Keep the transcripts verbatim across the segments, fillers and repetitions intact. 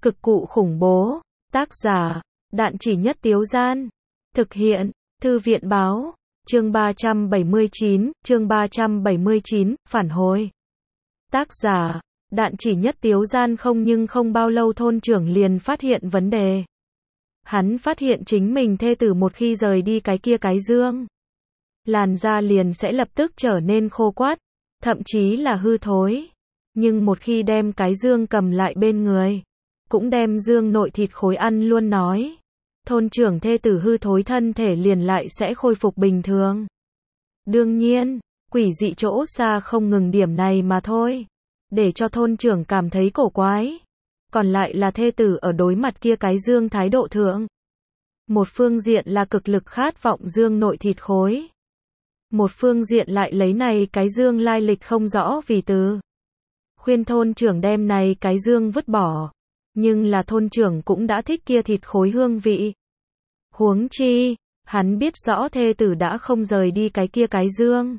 Cực cụ khủng bố. Tác giả, Đạn Chỉ Nhất Tiếu Gian. Thực hiện, Thư viện Báo. Chương ba trăm bảy mươi chín, chương ba trăm bảy mươi chín, phản hồi. Tác giả, Đạn Chỉ Nhất Tiếu Gian. Không nhưng không bao lâu thôn trưởng liền phát hiện vấn đề. Hắn phát hiện chính mình thê tử một khi rời đi cái kia cái dương, làn da liền sẽ lập tức trở nên khô quắt, thậm chí là hư thối. Nhưng một khi đem cái dương cầm lại bên người, cũng đem dương nội thịt khối ăn luôn nói, thôn trưởng thê tử hư thối thân thể liền lại sẽ khôi phục bình thường. Đương nhiên, quỷ dị chỗ xa không ngừng điểm này mà thôi, để cho thôn trưởng cảm thấy cổ quái. Còn lại là thê tử ở đối mặt kia cái dương thái độ thượng. Một phương diện là cực lực khát vọng dương nội thịt khối. Một phương diện lại lấy này cái dương lai lịch không rõ vì từ. Khuyên thôn trưởng đem này cái dương vứt bỏ. Nhưng là thôn trưởng cũng đã thích kia thịt khối hương vị. Huống chi, hắn biết rõ thê tử đã không rời đi cái kia cái dương.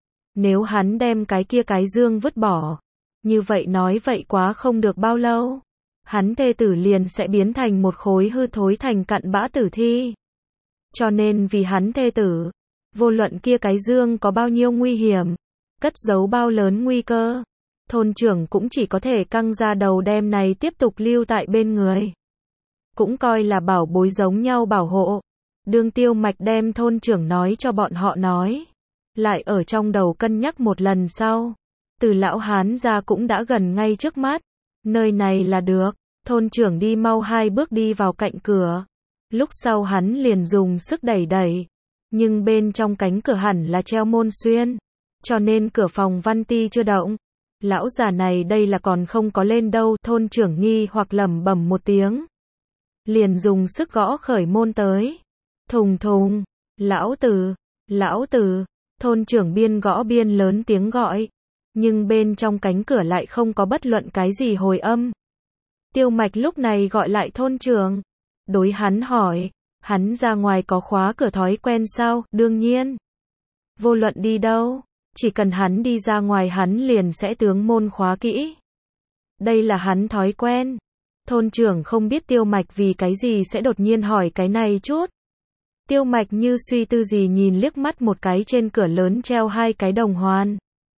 Nếu hắn đem cái kia cái dương vứt bỏ, như vậy nói vậy quá không được bao lâu, hắn thê tử liền sẽ biến thành một khối hư thối thành cặn bã tử thi. Cho nên vì hắn thê tử, vô luận kia cái dương có bao nhiêu nguy hiểm, cất giấu bao lớn nguy cơ, thôn trưởng cũng chỉ có thể căng ra đầu đem này tiếp tục lưu tại bên người. Cũng coi là bảo bối giống nhau bảo hộ. Đương Tiêu Mạch đem thôn trưởng nói cho bọn họ nói, lại ở trong đầu cân nhắc một lần sau, từ lão hán ra cũng đã gần ngay trước mắt. Nơi này là được. Thôn trưởng đi mau hai bước đi vào cạnh cửa. Lúc sau hắn liền dùng sức đẩy đẩy. Nhưng bên trong cánh cửa hẳn là treo môn xuyên. Cho nên cửa phòng văn ti chưa động. Lão già này đây là còn không có lên đâu. Thôn trưởng nghi hoặc lẩm bẩm một tiếng. Liền dùng sức gõ khởi môn tới. Thùng thùng. Lão tử. Lão tử. Thôn trưởng biên gõ biên lớn tiếng gọi. Nhưng bên trong cánh cửa lại không có bất luận cái gì hồi âm. Tiêu Mạch lúc này gọi lại thôn trưởng. Đối hắn hỏi, hắn ra ngoài có khóa cửa thói quen sao? Đương nhiên. Vô luận đi đâu, chỉ cần hắn đi ra ngoài hắn liền sẽ tướng môn khóa kỹ. Đây là hắn thói quen. Thôn trưởng không biết Tiêu Mạch vì cái gì sẽ đột nhiên hỏi cái này chút. Tiêu Mạch như suy tư gì nhìn liếc mắt một cái trên cửa lớn treo hai cái đồng hoàn.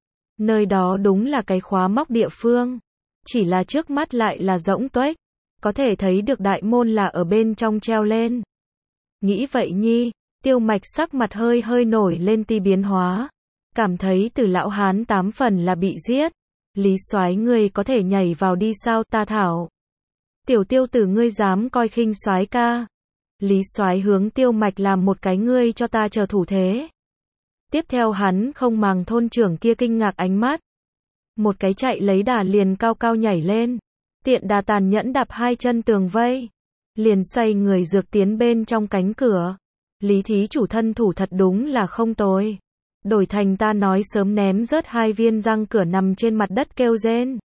Nơi đó đúng là cái khóa móc địa phương. Chỉ là trước mắt lại là rỗng tuếch. Có thể thấy được đại môn là ở bên trong treo lên. Nghĩ vậy nhi, Tiêu Mạch sắc mặt hơi hơi nổi lên ti biến hóa. Cảm thấy từ lão hán tám phần là bị giết. Lý soái ngươi có thể nhảy vào đi sao ta thảo. Tiểu Tiêu tử ngươi dám coi khinh soái ca. Lý soái hướng Tiêu Mạch làm một cái ngươi cho ta chờ thủ thế. Tiếp theo hắn không màng thôn trưởng kia kinh ngạc ánh mắt. Một cái chạy lấy đà liền cao cao nhảy lên. Tiện đà tàn nhẫn đạp hai chân tường vây. Liền xoay người dược tiến bên trong cánh cửa. Lý thí chủ thân thủ thật đúng là không tồi. Đổi thành ta nói sớm ném rớt hai viên răng cửa nằm trên mặt đất kêu rên.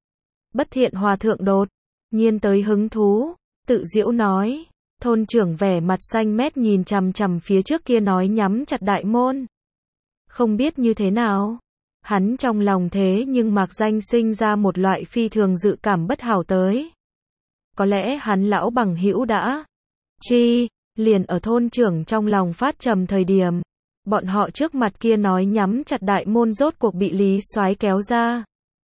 Bất thiện hòa thượng đột nhiên tới hứng thú. Tự giễu nói. Thôn trưởng vẻ mặt xanh mét nhìn chằm chằm phía trước kia nói nhắm chặt đại môn. Không biết như thế nào, hắn trong lòng thế nhưng mạc danh sinh ra một loại phi thường dự cảm bất hảo tới. Có lẽ hắn lão bằng hữu đã chi, liền ở thôn trưởng trong lòng phát trầm thời điểm, bọn họ trước mặt kia nói nhắm chặt đại môn rốt cuộc bị Lý soái kéo ra.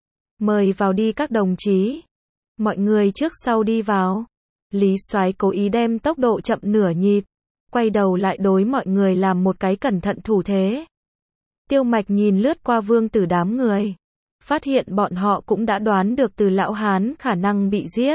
Mời vào đi các đồng chí. Mọi người trước sau đi vào. Lý soái cố ý đem tốc độ chậm nửa nhịp, quay đầu lại đối mọi người làm một cái cẩn thận thủ thế. Tiêu Mạch nhìn lướt qua vương tử đám người, phát hiện bọn họ cũng đã đoán được từ lão hán khả năng bị giết.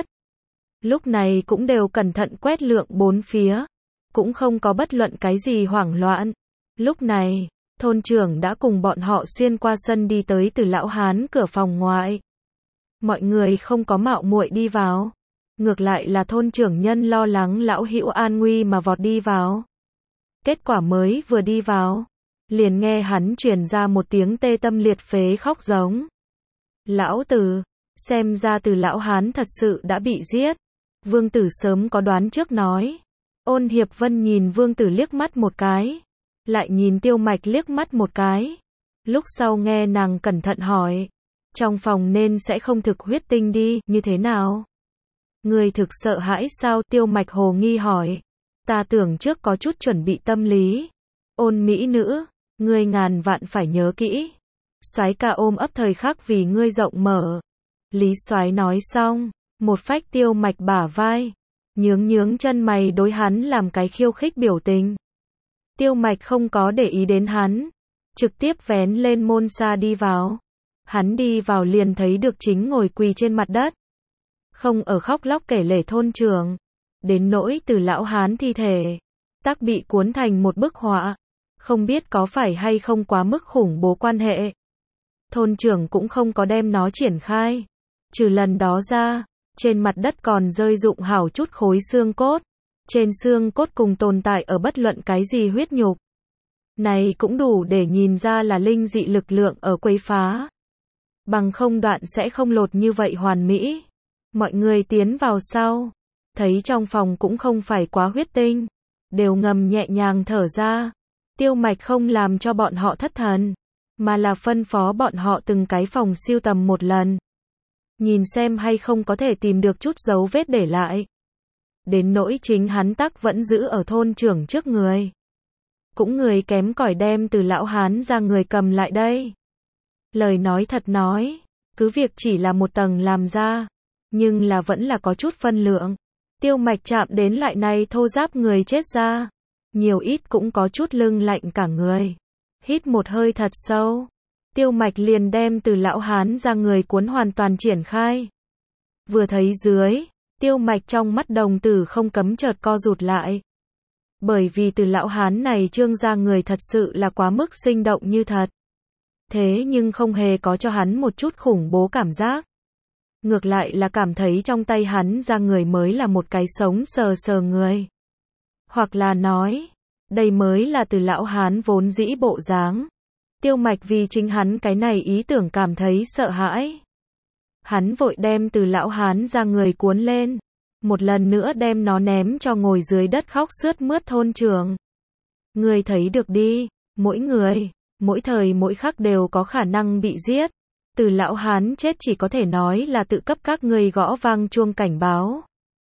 Lúc này cũng đều cẩn thận quét lượng bốn phía, cũng không có bất luận cái gì hoảng loạn. Lúc này, thôn trưởng đã cùng bọn họ xuyên qua sân đi tới từ lão hán cửa phòng ngoại. Mọi người không có mạo muội đi vào, ngược lại là thôn trưởng nhân lo lắng lão hữu an nguy mà vọt đi vào. Kết quả mới vừa đi vào, liền nghe hắn truyền ra một tiếng tê tâm liệt phế khóc giống. Lão tử, xem ra từ lão hán thật sự đã bị giết. Vương tử sớm có đoán trước nói. Ôn Hiệp Vân nhìn vương tử liếc mắt một cái, lại nhìn Tiêu Mạch liếc mắt một cái. Lúc sau nghe nàng cẩn thận hỏi, trong phòng nên sẽ không thực huyết tinh đi, như thế nào? Ngươi thực sợ hãi sao? Tiêu Mạch hồ nghi hỏi. Ta tưởng trước có chút chuẩn bị tâm lý. Ôn mỹ nữ, ngươi ngàn vạn phải nhớ kỹ. Soái ca ôm ấp thời khắc vì ngươi rộng mở. Lý Soái nói xong, một phách Tiêu Mạch bả vai, nhướng nhướng chân mày đối hắn làm cái khiêu khích biểu tình. Tiêu Mạch không có để ý đến hắn, trực tiếp vén lên môn xa đi vào. Hắn đi vào liền thấy được chính ngồi quỳ trên mặt đất, không ở khóc lóc kể lể thôn trưởng, đến nỗi Từ lão hán thi thể, tắc bị cuốn thành một bức họa, không biết có phải hay không quá mức khủng bố quan hệ. Thôn trưởng cũng không có đem nó triển khai, trừ lần đó ra, trên mặt đất còn rơi rụng hảo chút khối xương cốt, trên xương cốt cùng tồn tại ở bất luận cái gì huyết nhục. Này cũng đủ để nhìn ra là linh dị lực lượng ở quấy phá. Bằng không đoạn sẽ không lột như vậy hoàn mỹ. Mọi người tiến vào sau, thấy trong phòng cũng không phải quá huyết tinh, đều ngầm nhẹ nhàng thở ra. Tiêu Mạch không làm cho bọn họ thất thần, mà là phân phó bọn họ từng cái phòng siêu tầm một lần, nhìn xem hay không có thể tìm được chút dấu vết để lại. Đến nỗi chính hắn tắc vẫn giữ ở thôn trưởng trước người. Cũng người kém cỏi đem Từ lão hán ra người cầm lại đây. Lời nói thật nói, cứ việc chỉ là một tầng làm ra, nhưng là vẫn là có chút phân lượng. Tiêu Mạch chạm đến lại này thô ráp người chết ra, nhiều ít cũng có chút lưng lạnh cả người. Hít một hơi thật sâu, Tiêu Mạch liền đem Từ lão hán ra người cuốn hoàn toàn triển khai. Vừa thấy dưới, Tiêu Mạch trong mắt đồng tử không cấm chợt co rụt lại. Bởi vì Từ lão hán này trương ra người thật sự là quá mức sinh động như thật. Thế nhưng không hề có cho hắn một chút khủng bố cảm giác. Ngược lại là cảm thấy trong tay hắn ra người mới là một cái sống sờ sờ người. Hoặc là nói, đây mới là Từ lão hán vốn dĩ bộ dáng. Tiêu Mạch vì chính hắn cái này ý tưởng cảm thấy sợ hãi. Hắn vội đem Từ lão hán ra người cuốn lên, một lần nữa đem nó ném cho ngồi dưới đất khóc sướt mướt thôn trưởng. Người thấy được đi, mỗi người, mỗi thời mỗi khắc đều có khả năng bị giết. Từ lão hán chết chỉ có thể nói là tự cấp các ngươi gõ vang chuông cảnh báo.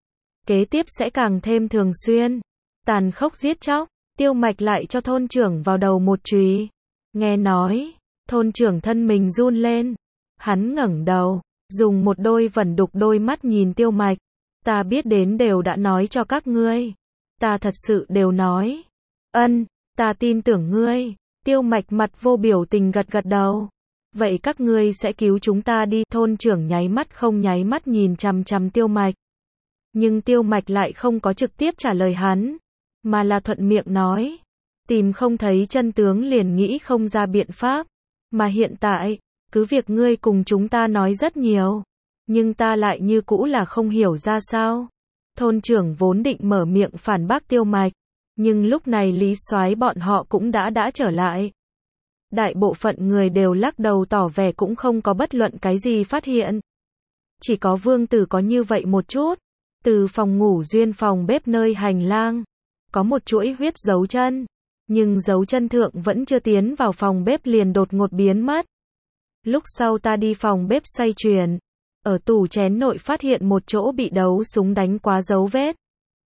Kế tiếp sẽ càng thêm thường xuyên, tàn khốc giết chóc. Tiêu Mạch lại cho thôn trưởng vào đầu một chùy. Nghe nói, thôn trưởng thân mình run lên. Hắn ngẩng đầu, dùng một đôi vẩn đục đôi mắt nhìn Tiêu Mạch. Ta biết đến đều đã nói cho các ngươi. Ta thật sự đều nói. Ân, ta tin tưởng ngươi. Tiêu Mạch mặt vô biểu tình gật gật đầu. Vậy các ngươi sẽ cứu chúng ta đi. Thôn trưởng nháy mắt không nháy mắt nhìn chằm chằm Tiêu Mạch. Nhưng Tiêu Mạch lại không có trực tiếp trả lời hắn, mà là thuận miệng nói. Tìm không thấy chân tướng liền nghĩ không ra biện pháp. Mà hiện tại, cứ việc ngươi cùng chúng ta nói rất nhiều, nhưng ta lại như cũ là không hiểu ra sao. Thôn trưởng vốn định mở miệng phản bác Tiêu Mạch, nhưng lúc này Lý Soái bọn họ cũng đã đã trở lại. Đại bộ phận người đều lắc đầu tỏ vẻ cũng không có bất luận cái gì phát hiện. Chỉ có Vương Tử có như vậy một chút. Từ phòng ngủ duyên phòng bếp nơi hành lang, có một chuỗi huyết dấu chân, nhưng dấu chân thượng vẫn chưa tiến vào phòng bếp liền đột ngột biến mất. Lúc sau ta đi phòng bếp xoay chuyển, ở tủ chén nội phát hiện một chỗ bị đấu súng đánh quá dấu vết.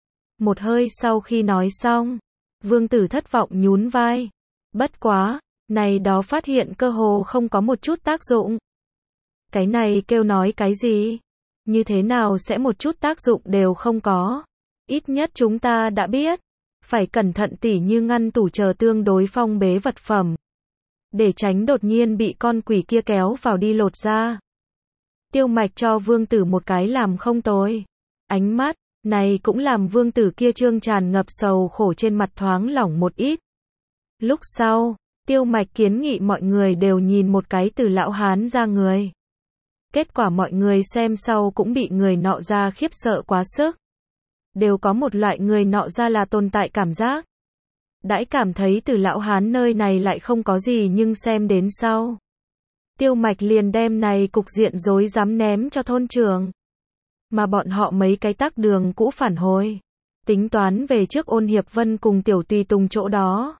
Một hơi sau khi nói xong, Vương Tử thất vọng nhún vai. Bất quá, này đó phát hiện cơ hồ không có một chút tác dụng. Cái này kêu nói cái gì? Như thế nào sẽ một chút tác dụng đều không có? Ít nhất chúng ta đã biết. Phải cẩn thận tỉ như ngăn tủ chờ tương đối phong bế vật phẩm. Để tránh đột nhiên bị con quỷ kia kéo vào đi lột ra. Tiêu Mạch cho Vương Tử một cái làm không tồi. Ánh mắt, này cũng làm Vương Tử kia trương tràn ngập sầu khổ trên mặt thoáng lỏng một ít. Lúc sau, Tiêu Mạch kiến nghị mọi người đều nhìn một cái Từ lão hán ra người. Kết quả mọi người xem sau cũng bị người nọ ra khiếp sợ quá sức. Đều có một loại người nọ ra là tồn tại cảm giác. Đãi cảm thấy Từ lão hán nơi này lại không có gì nhưng xem đến sau. Tiêu Mạch liền đem này cục diện rối rắm ném cho thôn trưởng. Mà bọn họ mấy cái tắc đường cũ phản hồi. Tính toán về trước Ôn Hiệp Vân cùng Tiểu Tùy Tùng chỗ đó.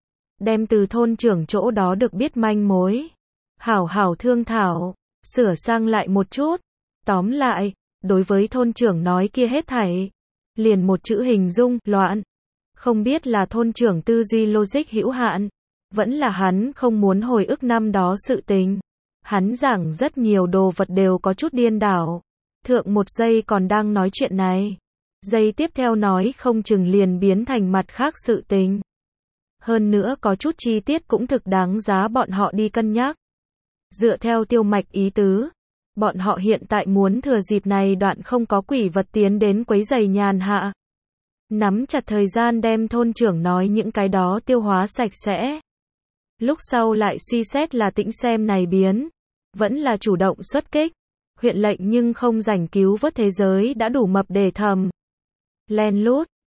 Đem từ thôn trưởng chỗ đó được biết manh mối. Hảo hảo thương thảo, sửa sang lại một chút. Tóm lại, đối với thôn trưởng nói kia hết thảy. Liền một chữ hình dung, loạn. Không biết là thôn trưởng tư duy logic hữu hạn, vẫn là hắn không muốn hồi ức năm đó sự tình. Hắn giảng rất nhiều đồ vật đều có chút điên đảo. Thượng một giây còn đang nói chuyện này. Giây tiếp theo nói không chừng liền biến thành mặt khác sự tình. Hơn nữa có chút chi tiết cũng thực đáng giá bọn họ đi cân nhắc. Dựa theo Tiêu Mạch ý tứ, bọn họ hiện tại muốn thừa dịp này đoạn không có quỷ vật tiến đến quấy giày nhàn hạ. Nắm chặt thời gian đem thôn trưởng nói những cái đó tiêu hóa sạch sẽ. Lúc sau lại suy xét là tĩnh xem này biến. Vẫn là chủ động xuất kích. Huyện lệnh nhưng không rảnh cứu vớt thế giới đã đủ mập để thầm. Len lút,